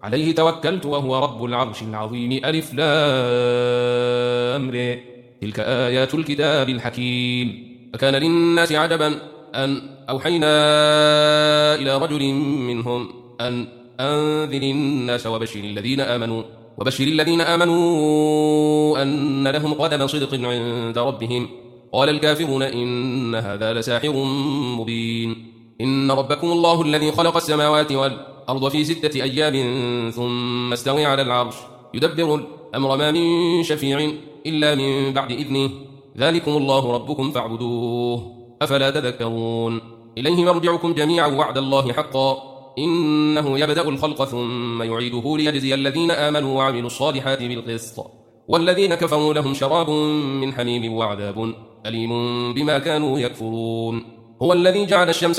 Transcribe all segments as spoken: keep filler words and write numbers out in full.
عليه توكلت وهو رب العرش العظيم. ألف لام ر. تلك آيات الكتاب الحكيم. أكان للناس عجبا أن أوحينا إلى رجل منهم أن أنذر الناس وبشر الذين آمنوا وبشر الذين آمنوا أن لهم قدم صدق عند ربهم. قال الكافرون إن هذا لساحر مبين. إن ربكم الله الذي خلق السماوات والأرض في ستة أيام ثم استوى على العرش يدبر الأمر ما من شفيع إلا من بعد إذنه ذلكم الله ربكم فاعبدوه أفلا تذكرون. إليه مرجعكم جميعا وعد الله حقا إنه يبدأ الخلق ثم يعيده ليجزي الذين آمنوا وعملوا الصالحات بالقسط والذين كفروا لهم شراب من حميم وعذاب أليم بما كانوا يكفرون. هو الذي جعل الشمس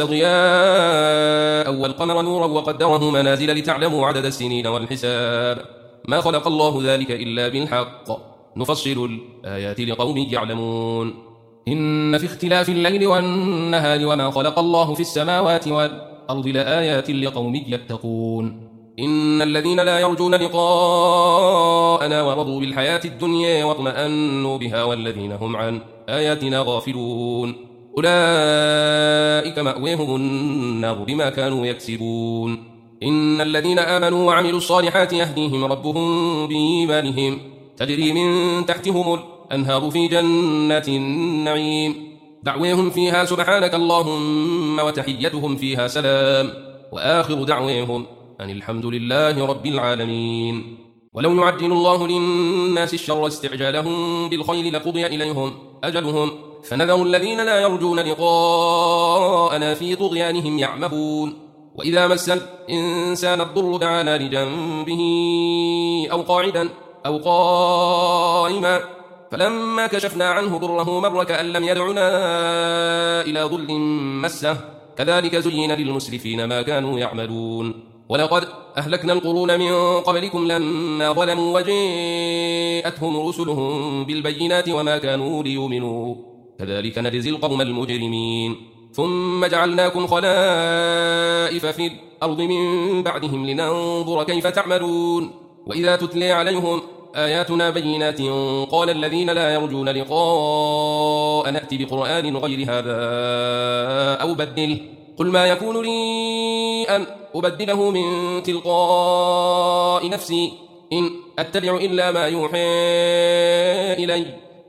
ضياء والقمر نورا وقدره منازل لتعلموا عدد السنين والحساب ما خلق الله ذلك إلا بالحق نفصل الآيات لقوم يعلمون. إن في اختلاف الليل والنهار وما خلق الله في السماوات والأرض لآيات لقوم يتقون. إن الذين لا يرجون لقاءنا ورضوا بالحياة الدنيا واطمأنوا بها والذين هم عن آياتنا غافلون أولئك مأويهم النار بما كانوا يكسبون. إن الذين آمنوا وعملوا الصالحات يهديهم ربهم بإيمانهم تجري من تحتهم الأنهار في جنات النعيم دعويهم فيها سبحانك اللهم وتحيتهم فيها سلام وآخر دعويهم أن الحمد لله رب العالمين. ولو يعجل الله للناس الشر استعجالهم بالخير لقضي إليهم أجلهم فنذر الذين لا يرجون لقاءنا في طغيانهم يعمهون. وإذا مس الإنسان الضر دعانا لجنبه أو قاعدا أو قائما فلما كشفنا عنه ضره مر كأن لم يدعنا إلى ضر مسه كذلك زين للمسرفين ما كانوا يعملون. ولقد أهلكنا القرون من قبلكم لما ظلموا وجاءتهم رسلهم بالبينات وما كانوا ليؤمنوا كذلك نجزي القوم المجرمين. ثم جعلناكم خلائف في الأرض من بعدهم لننظر كيف تعملون. وإذا تتلي عليهم آياتنا بينات قال الذين لا يرجون لقاء نأتي بقرآن غير هذا أو بدله قل ما يكون لي أن أبدله من تلقاء نفسي إن أتبع إلا ما يوحى إلي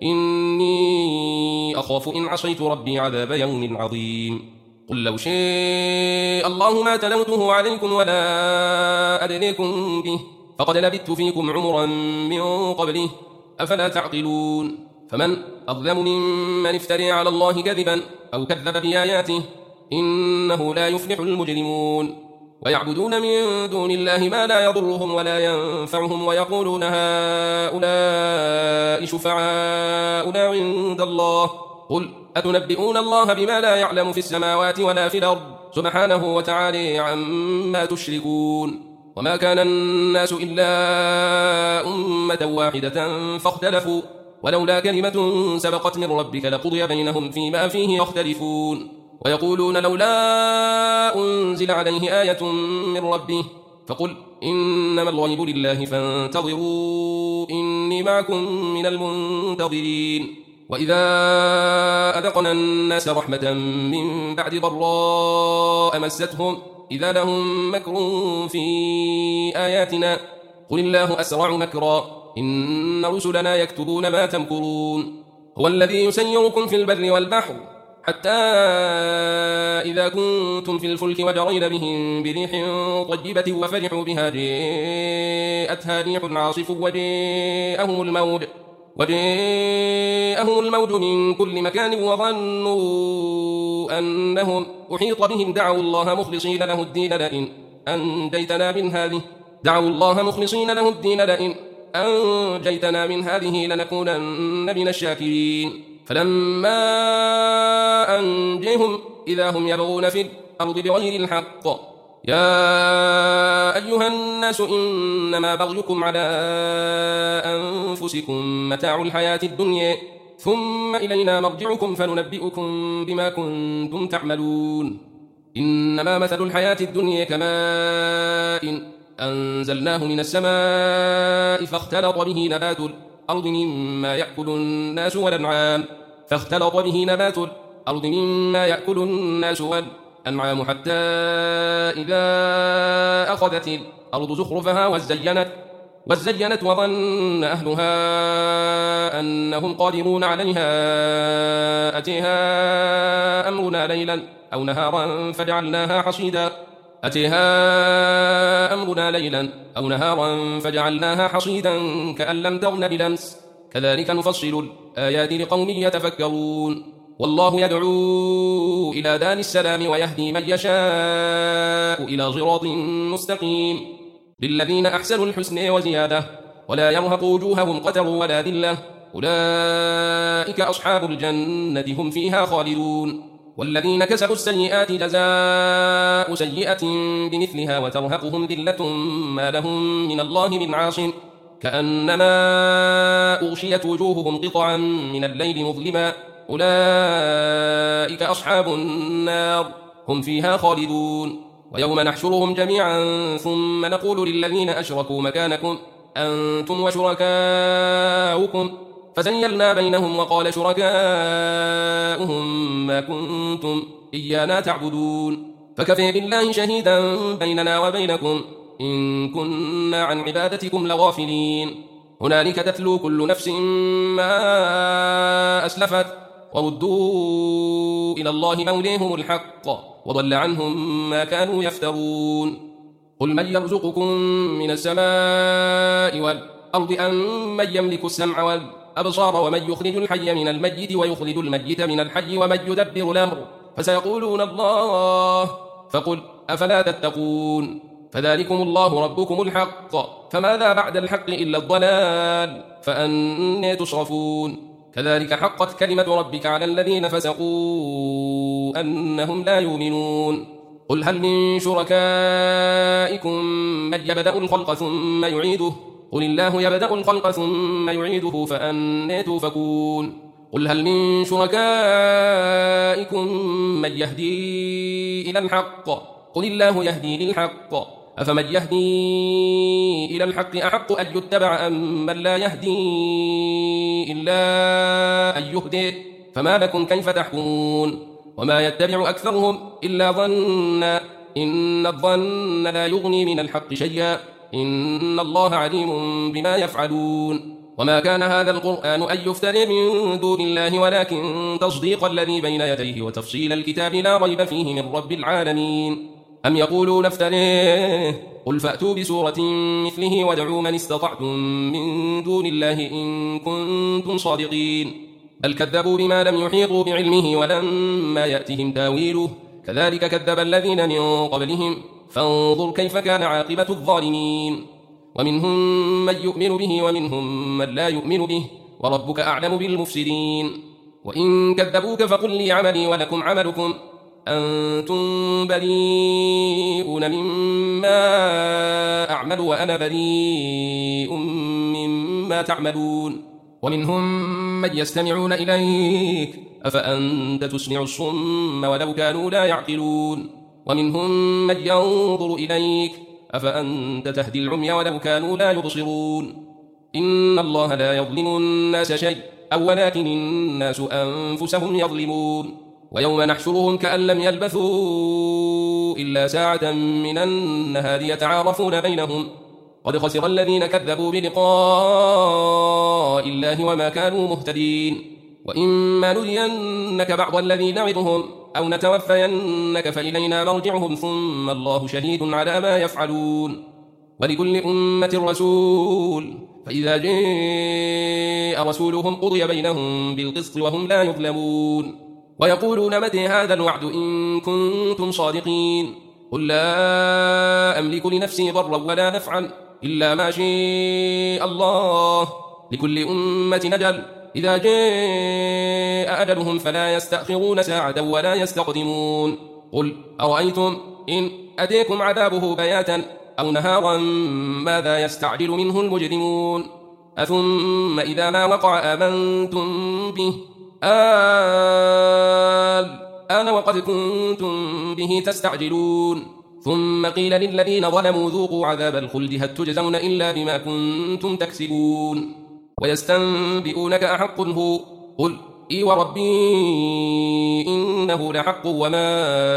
إني أخاف إن عصيت ربي عذاب يوم عظيم. قل لو شاء الله ما تلوته عليكم ولا أدريكم به فقد لبثت فيكم عمرا من قبله أفلا تعقلون. فمن أظلم ممن افتري على الله كذبا أو كذب بآياته إنه لا يفلح المجرمون. ويعبدون من دون الله ما لا يضرهم ولا ينفعهم ويقولون هؤلاء شفعاؤنا عند الله قل أتنبئون الله بما لا يعلم في السماوات ولا في الأرض سبحانه وتعالى عما تشركون. وما كان الناس إلا أمة واحدة فاختلفوا ولولا كلمة سبقت من ربك لقضي بينهم فيما فيه يختلفون. ويقولون لولا أنزل عليه آية من ربه فقل إنما الغيب لله فانتظروا إني معكم من المنتظرين. وإذا أذقنا الناس رحمة من بعد ضراء مستهم إذا لهم مكر في آياتنا قل الله أسرع مكرا إن رسلنا يكتبون ما تمكرون. هو الذي يسيركم في البر والبحر حتى إذا كنتم في الفلك وجرين بهم بريح طيبة وفرحوا بها جاءتها ريح عاصف وجاءهم الموج وجاءهم الموج من كل مكان وظنوا أنهم أحيط بهم دعوا الله مخلصين له الدين لئن أنجيتنا من هذه دعوا الله مخلصين له الدين لئن أنجيتنا من هذه لنكونن من الشاكرين. فلما أنجيهم إذا هم يبغون في الأرض بغير الحق يا أيها الناس إنما بغيكم على أنفسكم متاع الحياة الدنيا ثم إلينا مرجعكم فننبئكم بما كنتم تعملون. إنما مثل الحياة الدنيا كماء أنزلناه من السماء فاختلط به نبات الأرض مما يأكل الناس والأنعام فاختلط به نبات الأرض مما يأكل الناس والأنعام حتى إذا أخذت الأرض زخرفها وزينت وزينت وظن أهلها أنهم قادرون عليها أتيها أمرنا ليلا أو نهارا فجعلناها حصيدا أتيها أمرنا ليلا أو نهارا فجعلناها حصيدا كأن لم تغن بالأمس كذلك نفصل الآيات لقوم يتفكرون والله يدعو إلى دار السلام ويهدي من يشاء إلى صراط مستقيم للذين أحسنوا الحسنى وزيادة ولا يرهق وجوههم قتر ولا ذلة أولئك أصحاب الجنة هم فيها خالدون والذين كسبوا السيئات جزاء سيئة بمثلها وترهقهم ذلة ما لهم من الله من عاصم كأنما أغشيت وجوههم قطعا من الليل مظلما أولئك أصحاب النار هم فيها خالدون ويوم نحشرهم جميعا ثم نقول للذين أشركوا مكانكم أنتم وشركاؤكم فزيلنا بينهم وقال شركاؤهم ما كنتم إيانا تعبدون فكفى بالله شهيدا بيننا وبينكم إن كنا عن عبادتكم لغافلين هنالك تتلو كل نفس ما أسلفت وردوا إلى الله موليهم الحق وضل عنهم ما كانوا يفترون قل من يرزقكم من السماء والأرض أم من يملك السمع والأبصار ومن يخرج الحي من الميت ويخرج الميت من الحي ومن يدبر الأمر فسيقولون الله فقل أفلا تتقون فذلكم الله ربكم الحق فماذا بعد الحق إلا الضلال فأنى تصرفون كذلك حقت كلمة ربك على الذين فسقوا أنهم لا يؤمنون قل هل من شركائكم من يبدأ الخلق ثم يعيده قل الله يبدأ الخلق ثم يعيده فأنى تؤفكون قل هل من شركائكم من يهدي إلى الحق قل الله يهدي للحق أفمن يهدي إلى الحق أحق أن يتبع أم من لا يهدي إلا أن يهدي فما لكم كيف تحكمون وما يتبع أكثرهم إلا ظنا إن الظن لا يغني من الحق شيئا إن الله عليم بما يفعلون وما كان هذا القرآن أن يفترى من دون الله ولكن تصديق الذي بين يديه وتفصيل الكتاب لا ريب فيه من رب العالمين أم يقولون افتريه قل فأتوا بسورة مثله وادعوا من استطعتم من دون الله إن كنتم صادقين بل كذبوا بما لم يحيطوا بعلمه ولما يأتهم تاويله كذلك كذب الذين من قبلهم فانظر كيف كان عاقبة الظالمين ومنهم من يؤمن به ومنهم من لا يؤمن به وربك أعلم بالمفسدين وإن كذبوك فقل لي عملي ولكم عملكم أنتم بريئون مما أعمل وأنا بريء مما تعملون ومنهم من يستمعون إليك أفأنت تسمع الصم ولو كانوا لا يعقلون ومنهم من ينظر إليك أفأنت تهدي العمي ولو كانوا لا يبصرون إن الله لا يظلم الناس شيء أو ولكن الناس أنفسهم يظلمون ويوم نحشرهم كأن لم يلبثوا إلا ساعة من النهار يتعارفون بينهم قد خسر الذين كذبوا بلقاء الله وما كانوا مهتدين وإما نرينك بعض الذي نعدهم أو نتوفينك فإلينا مرجعهم ثم الله شهيد على ما يفعلون ولكل أمة رسول فإذا جاء رسولهم قضي بينهم بالقسط وهم لا يظلمون ويقولون متى هذا الوعد إن كنتم صادقين قل لا أملك لنفسي ضرا ولا نفعا إلا ما شاء الله لكل أمة أجل إذا جاء أجلهم فلا يستأخرون ساعة ولا يستقدمون قل أرأيتم إن أتيكم عذابه بياتا أو نهارا ماذا يستعجل منه المجرمون أثم إذا ما وقع آمنتم به آل أنا وقد كنتم به تستعجلون ثم قيل للذين ظلموا ذوقوا عذاب الخلد هل تجزون إلا بما كنتم تكسبون ويستنبئونك أحق هو قل إي وربي إنه لحق وما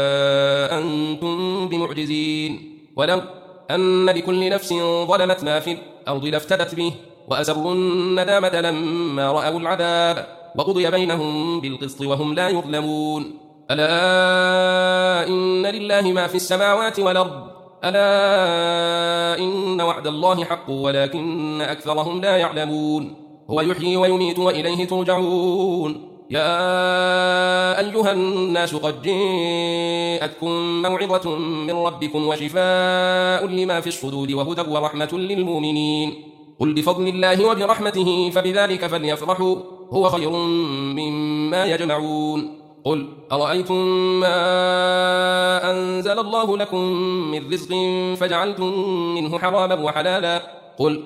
أنتم بمعجزين ولو أن لكل نفس ظلمت ما في الأرض لافتدت به وأسروا الندامة لما رأوا العذاب وقضي بينهم بالقسط وهم لا يظلمون ألا إن لله ما في السماوات والأرض ألا إن وعد الله حق ولكن أكثرهم لا يعلمون هو يحيي ويميت وإليه ترجعون يا أيها الناس قد جاءتكم موعظة من ربكم وشفاء لما في الصدور وهدى ورحمة للمؤمنين قل بفضل الله وبرحمته فبذلك فليفرحوا هو خير مما يجمعون قل أرأيتم ما أنزل الله لكم من رزق فجعلتم منه حراما وحلالا قل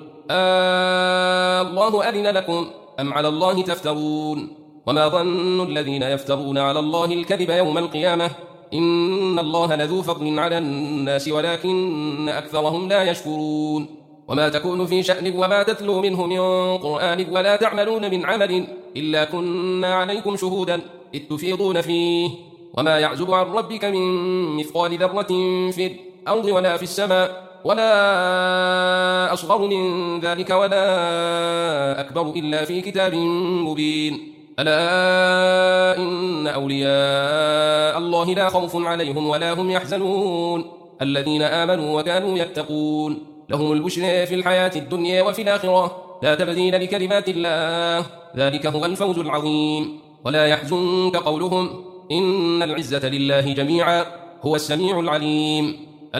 آه الله أذن لكم أم على الله تفترون وما ظن الذين يفترون على الله الكذب يوم القيامة إن الله لذو فضل على الناس ولكن أكثرهم لا يشكرون وما تكون في شأن وما تتلو منه من قرآن ولا تعملون من عمل إلا كنا عليكم شهودا إذ تفيضون فيه وما يعزب عن ربك من مثقال ذرة في الأرض ولا في السماء ولا أصغر من ذلك ولا أكبر إلا في كتاب مبين ألا إن أولياء الله لا خوف عليهم ولا هم يحزنون الذين آمنوا وكانوا يتقون لهم البشرى في الحياة الدنيا وفي الآخرة لا تبديل لكلمات الله ذلك هو الفوز العظيم ولا يحزنك قولهم إن العزة لله جميعا هو السميع العليم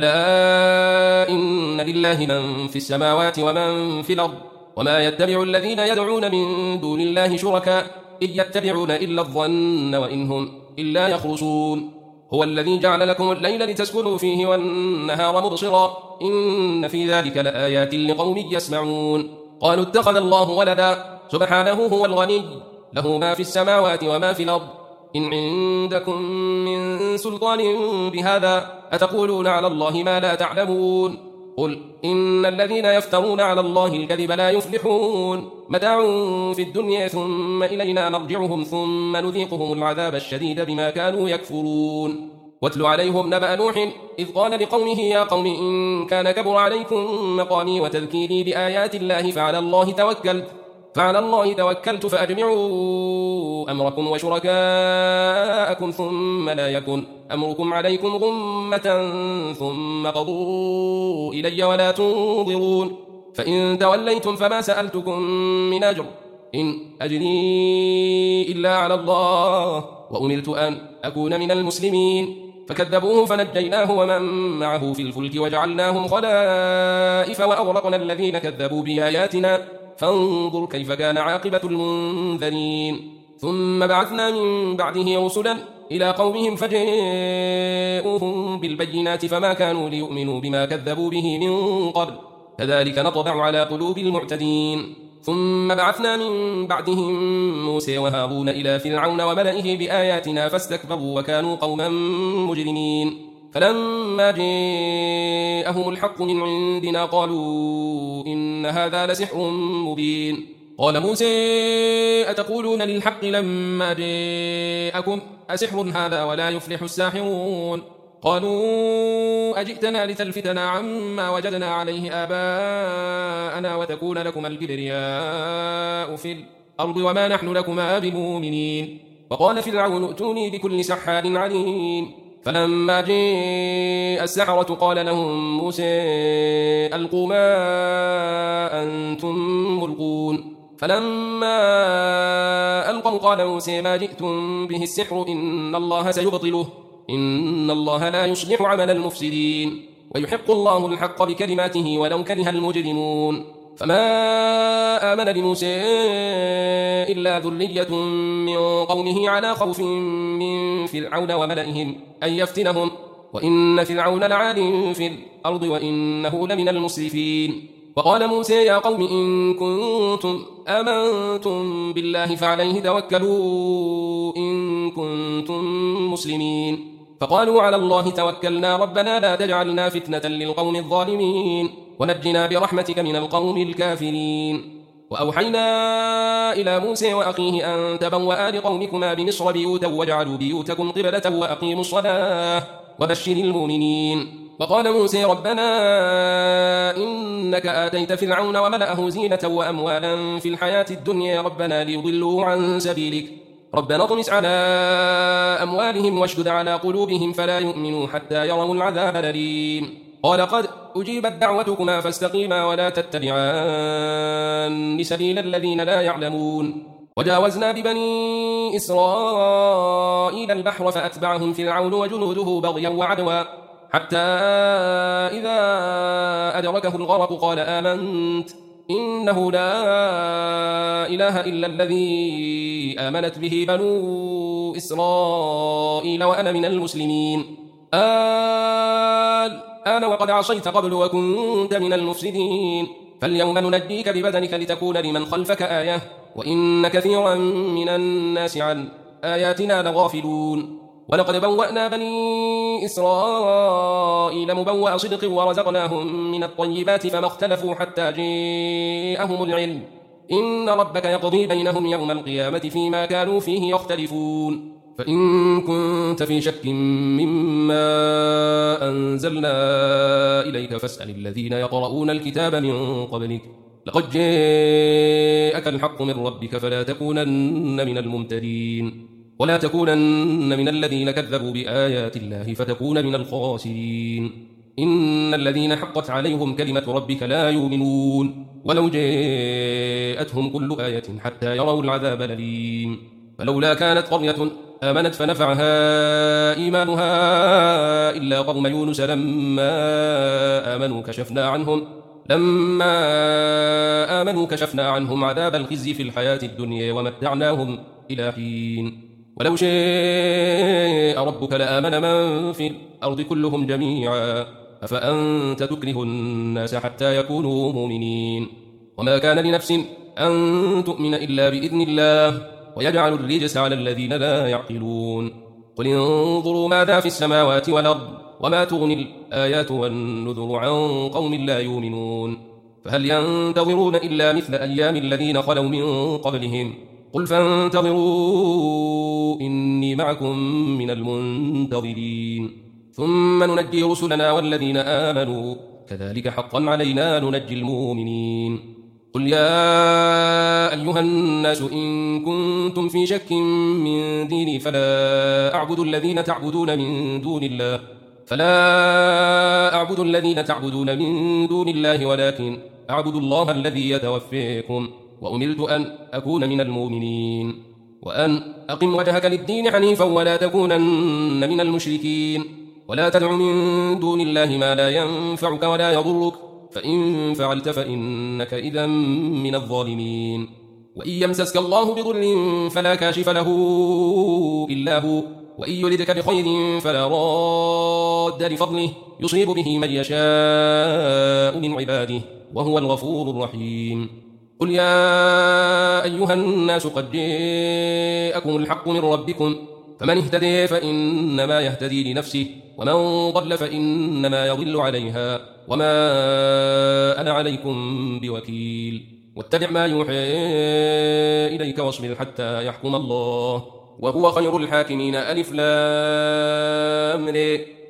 ألا إن لله من في السماوات ومن في الأرض وما يتبع الذين يدعون من دون الله شركاء إن يتبعون إلا الظن وإن هم إلا يخرصون هو الذي جعل لكم الليل لتسكنوا فيه والنهار مبصرا إن في ذلك لآيات لقوم يسمعون قالوا اتخذ الله ولدا سبحانه هو الغني له ما في السماوات وما في الأرض إن عندكم من سلطان بهذا أتقولون على الله ما لا تعلمون قل إن الذين يفترون على الله الكذب لا يفلحون متاع في الدنيا ثم إلينا مرجعهم ثم نذيقهم العذاب الشديد بما كانوا يكفرون واتل عليهم نبأ نوح إذ قال لقومه يا قوم إن كان كبر عليكم مقامي وتذكيري بآيات الله فعلى الله توكلت فعلى الله توكلت فأجمعوا أمركم وشركاءكم ثم لا يكن أمركم عليكم غمة ثم قضوا إلي ولا تنظرون فإن توليتم فما سألتكم من أجر إن أجري إلا على الله وأمرت أن أكون من المسلمين فكذبوه فنجيناه ومن معه في الفلك وجعلناهم خلائف وأغرقنا الذين كذبوا بآياتنا فانظر كيف كان عاقبة المنذرين ثم بعثنا من بعده رسلا إلى قومهم فجاءوهم بالبينات فما كانوا ليؤمنوا بما كذبوا به من قبل كذلك نطبع على قلوب المعتدين ثم بعثنا من بعدهم موسى وهارون إلى فرعون وملئه بآياتنا فاستكبروا وكانوا قوما مجرمين فلما جاءهم الحق من عندنا قالوا إن هذا لسحر مبين قال موسى أتقولون للحق لما جاءكم أسحر هذا ولا يفلح الساحرون قالوا أجئتنا لتلفتنا عما وجدنا عليه آباءنا وتكون لكما الكبرياء في الأرض وما نحن لكما بمؤمنين وقال فرعون ائتوني بكل سحار عليم فلما جاء السحرة قال لهم موسى ألقوا ما أنتم ملقون فلما ألقوا قال موسى ما جئتم به السحر إن الله سيبطله إن الله لا يصلح عمل المفسدين ويحق الله الحق بكلماته ولو كره المجرمون فما آمن لموسى إلا ذرية من قومه على خوف من فرعون وملئهم أن يفتنهم وإن فرعون لعال في الأرض وإنه لمن المسرفين وقال موسى يا قوم إن كنتم آمنتم بالله فعليه توكلوا إن كنتم مسلمين فقالوا على الله توكلنا ربنا لا تجعلنا فتنة للقوم الظالمين ونجنا برحمتك من القوم الكافرين. وأوحينا إلى موسى وأخيه أن تبوأ لقومكما بمصر بيوتا واجعلوا بيوتكم قبلة وأقيموا الصلاة وبشر المؤمنين. وقال موسى ربنا إنك آتيت فرعون وملأه زينة وأموالا في الحياة الدنيا ربنا ليضلوا عن سبيلك ربنا اطمس على أموالهم واشدد على قلوبهم فلا يؤمنوا حتى يروا العذاب الأليم. قال قد أجيبت دعوتكما فاستقيما ولا تتبعان سبيل الذين لا يعلمون. وجاوزنا ببني إسرائيل البحر فأتبعهم فرعون وجنوده بغيا وعدوا حتى إذا أدركه الغرق قال آمنت إنه لا إله إلا الذي آمنت به بنو إسرائيل وأنا من المسلمين. الآن وقد عصيت قبل وكنت من المفسدين فاليوم ننجيك ببدنك لتكون لمن خلفك آية وإن كثيرا من الناس عن آياتنا لغافلون. ولقد بوأنا بني إسرائيل مبوأ صدق ورزقناهم من الطيبات فما اختلفوا حتى جاءهم العلم إن ربك يقضي بينهم يوم القيامة فيما كانوا فيه يختلفون. فإن كنت في شك مما أنزلنا إليك فاسأل الذين يقرؤون الكتاب من قبلك لقد جاءك الحق من ربك فلا تكونن من الممترين ولا تكونن من الذين كذبوا بآيات الله فتكون من الخاسرين. إن الذين حقت عليهم كلمة ربك لا يؤمنون ولو جاءتهم كل آية حتى يروا العذاب الأليم. فلولا كانت قرية آمنت فنفعها إيمانها إلا قوم يونس لما آمنوا كشفنا عنهم لما آمنوا كشفنا عنهم عذاب الخزي في الحياة الدنيا ومتعناهم إلى حين. ولو شاء ربك لآمن من في الأرض كلهم جميعا أفأنت تكره الناس حتى يكونوا مؤمنين. وما كان لنفس أن تؤمن إلا بإذن الله ويجعل الرجس على الذين لا يعقلون. قل انظروا ماذا في السماوات والأرض وما تغني الآيات والنذر عن قوم لا يؤمنون. فهل ينتظرون إلا مثل أيام الذين خلوا من قبلهم قل فانتظروا إني معكم من المنتظرين ثم ننجي رسلنا والذين آمنوا كذلك حقا علينا ننجي المؤمنين. قل يا أيها الناس إن كنتم في شك من ديني فلا أعبد الذين تعبدون من دون الله فلا أعبد الذين تعبدون من دون الله ولكن أعبد الله الذي يتوفيكم وأمرت أن أكون من المؤمنين وأن أقم وجهك للدين حنيفا ولا تكونن من المشركين ولا تدع من دون الله ما لا ينفعك ولا يضرك فإن فعلت فإنك إذا من الظالمين. وإن يمسسك الله بضر فلا كاشف له إلا هو وإن يردك بخير فلا راد لفضله يصيب به من يشاء من عباده وهو الغفور الرحيم. قل يا أيها الناس قد جاءكم الحق من ربكم فمن اهتدي فإنما يهتدي لنفسه ومن ضل فإنما يضل عليها وما أنا عليكم بوكيل. واتبع ما يوحى إليك واصبر حتى يحكم الله وهو خير الحاكمين. ألف لام ر